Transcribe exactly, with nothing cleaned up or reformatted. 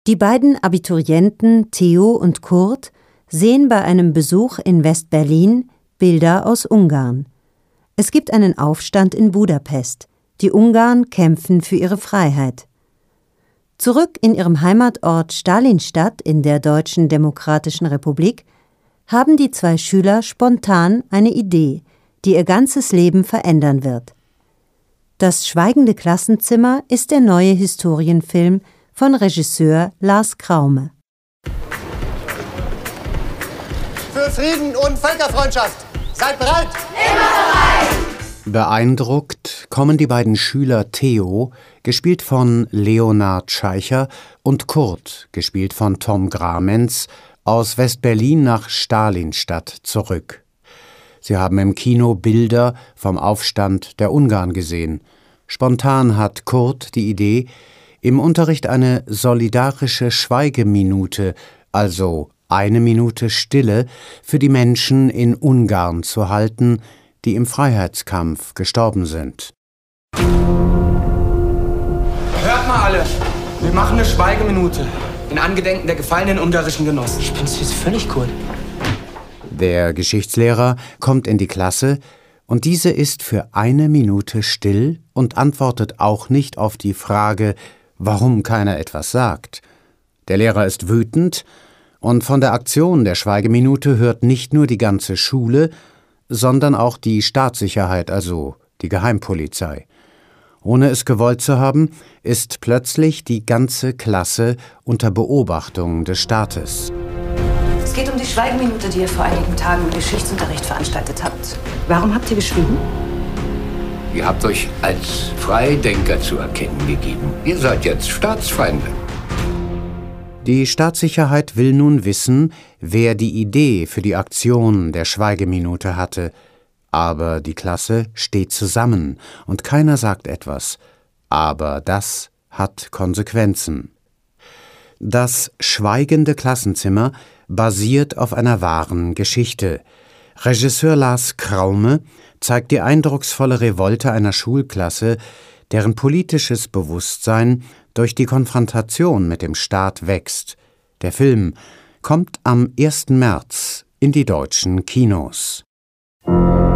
Die beiden Abiturienten Theo und Kurt sehen bei einem Besuch in West-Berlin Bilder aus Ungarn. Es gibt einen Aufstand in Budapest. Die Ungarn kämpfen für ihre Freiheit. Zurück in ihrem Heimatort Stalinstadt in der Deutschen Demokratischen Republik haben die zwei Schüler spontan eine Idee, die ihr ganzes Leben verändern wird. Das Schweigende Klassenzimmer ist der neue Historienfilm von Regisseur Lars Kraume. Für Frieden und Völkerfreundschaft! Seid bereit! Immer bereit! Beeindruckt kommen die beiden Schüler Theo, gespielt von Leonhard Scheicher, und Kurt, gespielt von Tom Gramenz, aus West-Berlin nach Stalinstadt zurück. Sie haben im Kino Bilder vom Aufstand der Ungarn gesehen. Spontan hat Kurt die Idee, im Unterricht eine solidarische Schweigeminute, also eine Minute Stille, für die Menschen in Ungarn zu halten, die im Freiheitskampf gestorben sind. Hört mal alle, wir machen eine Schweigeminute in Angedenken der gefallenen ungarischen Genossen. Ich finde es völlig cool. Der Geschichtslehrer kommt in die Klasse und diese ist für eine Minute still und antwortet auch nicht auf die Frage, warum keiner etwas sagt. Der Lehrer ist wütend und von der Aktion der Schweigeminute hört nicht nur die ganze Schule, sondern auch die Staatssicherheit, also die Geheimpolizei. Ohne es gewollt zu haben, ist plötzlich die ganze Klasse unter Beobachtung des Staates. Es geht um die Schweigeminute, die ihr vor einigen Tagen im Geschichtsunterricht veranstaltet habt. Warum habt ihr geschwiegen? Ihr habt euch als Freidenker zu erkennen gegeben. Ihr seid jetzt Staatsfeinde. Die Staatssicherheit will nun wissen, wer die Idee für die Aktion der Schweigeminute hatte. Aber die Klasse steht zusammen und keiner sagt etwas. Aber das hat Konsequenzen. Das Schweigende Klassenzimmer basiert auf einer wahren Geschichte. Regisseur Lars Kraume zeigt die eindrucksvolle Revolte einer Schulklasse, deren politisches Bewusstsein durch die Konfrontation mit dem Staat wächst. Der Film kommt am ersten März in die deutschen Kinos.